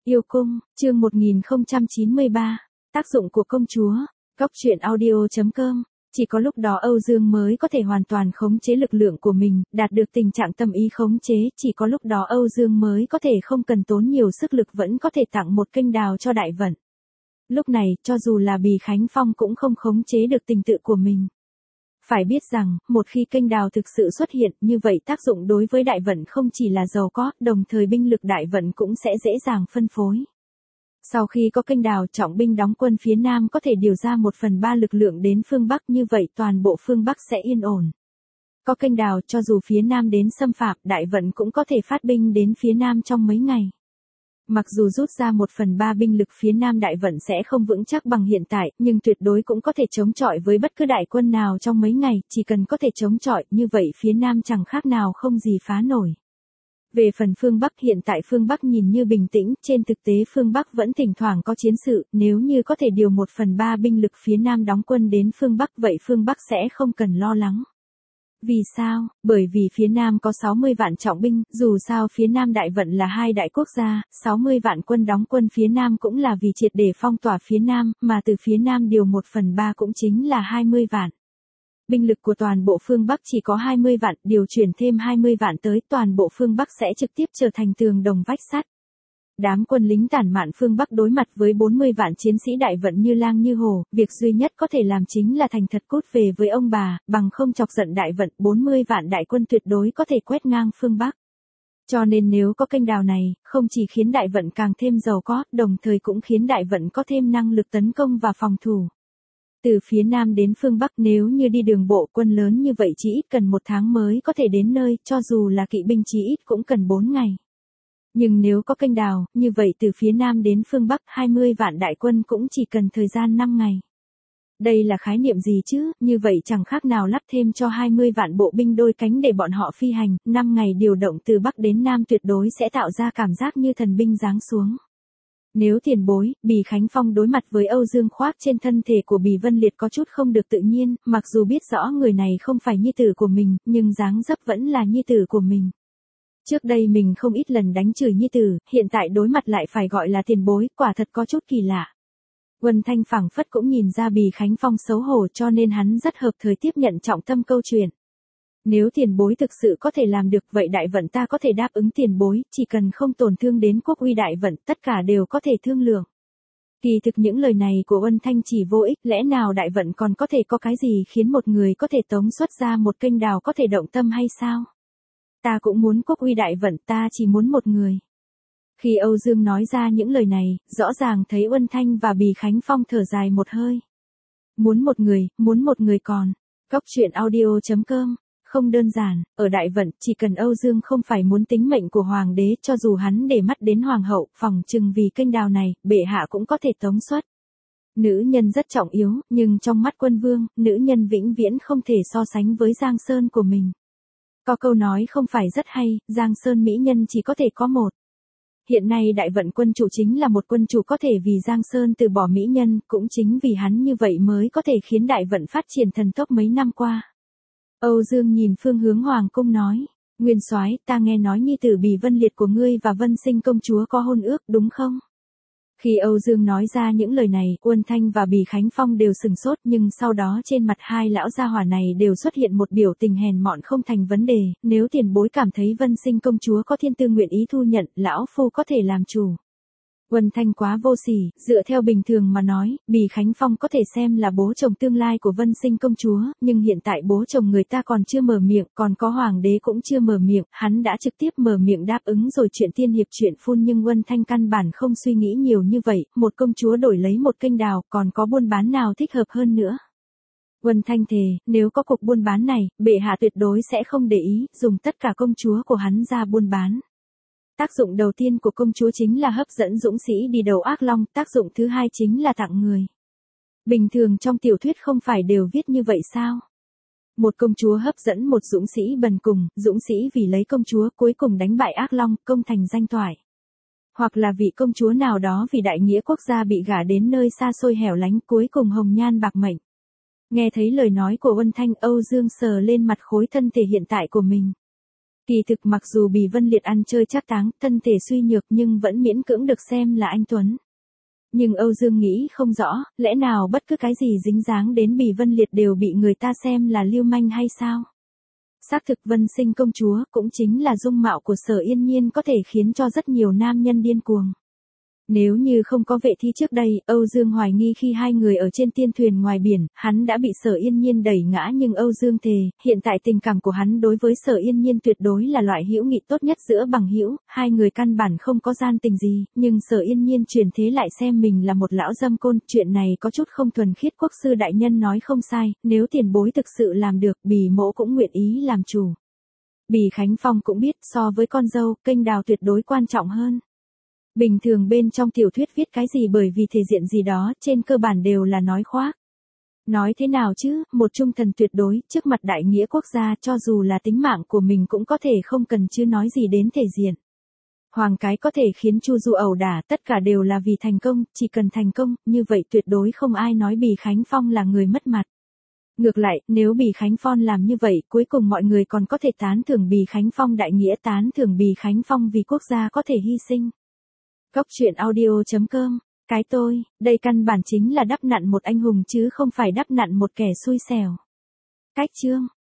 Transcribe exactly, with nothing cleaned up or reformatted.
Yêu cung, chương một nghìn không trăm chín mươi ba, tác dụng của công chúa, góc truyện audio chấm com. Chỉ có lúc đó Âu Dương mới có thể hoàn toàn khống chế lực lượng của mình, đạt được tình trạng tâm ý khống chế, chỉ có lúc đó Âu Dương mới có thể không cần tốn nhiều sức lực vẫn có thể tặng một kênh đào cho đại vận. Lúc này, cho dù là Bì Khánh Phong cũng không khống chế được tình tự của mình. Phải biết rằng, một khi kênh đào thực sự xuất hiện, như vậy tác dụng đối với đại vận không chỉ là giàu có, đồng thời binh lực đại vận cũng sẽ dễ dàng phân phối. Sau khi có kênh đào, trọng binh đóng quân phía Nam có thể điều ra một phần ba lực lượng đến phương Bắc, như vậy toàn bộ phương Bắc sẽ yên ổn. Có kênh đào, cho dù phía Nam đến xâm phạm, đại vận cũng có thể phát binh đến phía Nam trong mấy ngày. Mặc dù rút ra một phần ba binh lực phía Nam đại vận sẽ không vững chắc bằng hiện tại, nhưng tuyệt đối cũng có thể chống chọi với bất cứ đại quân nào trong mấy ngày, chỉ cần có thể chống chọi, như vậy phía Nam chẳng khác nào không gì phá nổi. Về phần phương Bắc, hiện tại phương Bắc nhìn như bình tĩnh, trên thực tế phương Bắc vẫn thỉnh thoảng có chiến sự, nếu như có thể điều một phần ba binh lực phía Nam đóng quân đến phương Bắc, vậy phương Bắc sẽ không cần lo lắng. Vì sao? Bởi vì phía Nam có sáu mươi vạn trọng binh, dù sao phía Nam đại vận là hai đại quốc gia, sáu mươi vạn quân đóng quân phía Nam cũng là vì triệt để phong tỏa phía Nam, mà từ phía Nam điều một phần ba cũng chính là hai mươi vạn. Binh lực của toàn bộ phương Bắc chỉ có hai mươi vạn, điều chuyển thêm hai mươi vạn tới, toàn bộ phương Bắc sẽ trực tiếp trở thành tường đồng vách sắt. Đám quân lính tản mạn phương Bắc đối mặt với bốn mươi vạn chiến sĩ đại vận như lang như hổ, việc duy nhất có thể làm chính là thành thật cút về với ông bà, bằng không chọc giận đại vận, bốn mươi vạn đại quân tuyệt đối có thể quét ngang phương Bắc. Cho nên nếu có kênh đào này, không chỉ khiến đại vận càng thêm giàu có, đồng thời cũng khiến đại vận có thêm năng lực tấn công và phòng thủ. Từ phía Nam đến phương Bắc, nếu như đi đường bộ, quân lớn như vậy chỉ ít cần một tháng mới có thể đến nơi, cho dù là kỵ binh chỉ ít cũng cần bốn ngày. Nhưng nếu có kênh đào, như vậy từ phía Nam đến phương Bắc, hai mươi vạn đại quân cũng chỉ cần thời gian năm ngày. Đây là khái niệm gì chứ, như vậy chẳng khác nào lắp thêm cho hai mươi vạn bộ binh đôi cánh để bọn họ phi hành, năm ngày điều động từ Bắc đến Nam tuyệt đối sẽ tạo ra cảm giác như thần binh giáng xuống. Nếu tiền bối, Bì Khánh Phong đối mặt với Âu Dương khoác trên thân thể của Bì Vân Liệt có chút không được tự nhiên, mặc dù biết rõ người này không phải nhi tử của mình, nhưng dáng dấp vẫn là nhi tử của mình. Trước đây mình không ít lần đánh chửi nhi tử, hiện tại đối mặt lại phải gọi là tiền bối, quả thật có chút kỳ lạ. Quân Thanh phảng phất cũng nhìn ra Bì Khánh Phong xấu hổ cho nên hắn rất hợp thời tiếp nhận trọng tâm câu chuyện. Nếu tiền bối thực sự có thể làm được vậy đại vận ta có thể đáp ứng tiền bối, chỉ cần không tổn thương đến quốc uy đại vận, tất cả đều có thể thương lượng. Kỳ thực những lời này của Quân Thanh chỉ vô ích, lẽ nào đại vận còn có thể có cái gì khiến một người có thể tống xuất ra một kênh đào có thể động tâm hay sao? Ta cũng muốn quốc uy đại vận, ta chỉ muốn một người. Khi Âu Dương nói ra những lời này, rõ ràng thấy Uân Thanh và Bì Khánh Phong thở dài một hơi. Muốn một người, muốn một người còn. Góc truyện audio chấm com. Không đơn giản, ở đại vận, chỉ cần Âu Dương không phải muốn tính mệnh của hoàng đế, cho dù hắn để mắt đến hoàng hậu, phòng chừng vì kênh đào này, bệ hạ cũng có thể tống xuất. Nữ nhân rất trọng yếu, nhưng trong mắt quân vương, nữ nhân vĩnh viễn không thể so sánh với Giang Sơn của mình. Có câu nói không phải rất hay, Giang Sơn mỹ nhân chỉ có thể có một. Hiện nay đại vận quân chủ chính là một quân chủ có thể vì Giang Sơn từ bỏ mỹ nhân, cũng chính vì hắn như vậy mới có thể khiến đại vận phát triển thần tốc mấy năm qua. Âu Dương nhìn phương hướng hoàng cung nói, Nguyên soái, ta nghe nói nhi tử Bì Vân Liệt của ngươi và Vân Sinh công chúa có hôn ước, đúng không? Khi Âu Dương nói ra những lời này, Uân Thanh và Bì Khánh Phong đều sừng sốt, nhưng sau đó trên mặt hai lão gia hỏa này đều xuất hiện một biểu tình hèn mọn không thành vấn đề, nếu tiền bối cảm thấy Vân Sinh công chúa có thiên tư nguyện ý thu nhận, lão phu có thể làm chủ. Uân Thanh quá vô sỉ, dựa theo bình thường mà nói, Bì Khánh Phong có thể xem là bố chồng tương lai của Vân Sinh công chúa, nhưng hiện tại bố chồng người ta còn chưa mở miệng, còn có hoàng đế cũng chưa mở miệng, hắn đã trực tiếp mở miệng đáp ứng rồi chuyện tiên hiệp chuyện phun, nhưng Uân Thanh căn bản không suy nghĩ nhiều như vậy, một công chúa đổi lấy một kênh đào, còn có buôn bán nào thích hợp hơn nữa. Uân Thanh thề, nếu có cuộc buôn bán này, bệ hạ tuyệt đối sẽ không để ý, dùng tất cả công chúa của hắn ra buôn bán. Tác dụng đầu tiên của công chúa chính là hấp dẫn dũng sĩ đi đầu ác long, tác dụng thứ hai chính là tặng người. Bình thường trong tiểu thuyết không phải đều viết như vậy sao? Một công chúa hấp dẫn một dũng sĩ bần cùng, dũng sĩ vì lấy công chúa cuối cùng đánh bại ác long, công thành danh toại. Hoặc là vị công chúa nào đó vì đại nghĩa quốc gia bị gả đến nơi xa xôi hẻo lánh cuối cùng hồng nhan bạc mệnh. Nghe thấy lời nói của Uân Thanh, Âu Dương sờ lên mặt khối thân thể hiện tại của mình. Kỳ thực mặc dù Bì Vân Liệt ăn chơi trác táng, thân thể suy nhược nhưng vẫn miễn cưỡng được xem là anh tuấn. Nhưng Âu Dương nghĩ không rõ, lẽ nào bất cứ cái gì dính dáng đến Bì Vân Liệt đều bị người ta xem là lưu manh hay sao? Xác thực Vân Sinh công chúa cũng chính là dung mạo của Sở Yên Nhiên có thể khiến cho rất nhiều nam nhân điên cuồng. Nếu như không có vệ thi trước đây, Âu Dương hoài nghi khi hai người ở trên tiên thuyền ngoài biển, hắn đã bị Sở Yên Nhiên đẩy ngã, nhưng Âu Dương thề, hiện tại tình cảm của hắn đối với Sở Yên Nhiên tuyệt đối là loại hữu nghị tốt nhất giữa bằng hữu, hai người căn bản không có gian tình gì, nhưng Sở Yên Nhiên truyền thế lại xem mình là một lão dâm côn, chuyện này có chút không thuần khiết. Quốc sư đại nhân nói không sai, nếu tiền bối thực sự làm được, Bì mỗ cũng nguyện ý làm chủ. Bì Khánh Phong cũng biết, so với con dâu, kênh đào tuyệt đối quan trọng hơn. Bình thường bên trong tiểu thuyết viết cái gì bởi vì thể diện gì đó, trên cơ bản đều là nói khoác. Nói thế nào chứ, một trung thần tuyệt đối, trước mặt đại nghĩa quốc gia, cho dù là tính mạng của mình cũng có thể không cần chứ nói gì đến thể diện. Hoàng cái có thể khiến Chu Du ẩu đả, tất cả đều là vì thành công, chỉ cần thành công, như vậy tuyệt đối không ai nói Bì Khánh Phong là người mất mặt. Ngược lại, nếu Bì Khánh Phong làm như vậy, cuối cùng mọi người còn có thể tán thưởng Bì Khánh Phong đại nghĩa, tán thưởng Bì Khánh Phong vì quốc gia có thể hy sinh. Góc truyện audio chấm com, cái tôi, đây căn bản chính là đắp nặn một anh hùng chứ không phải đắp nặn một kẻ xui xẻo. Cách chương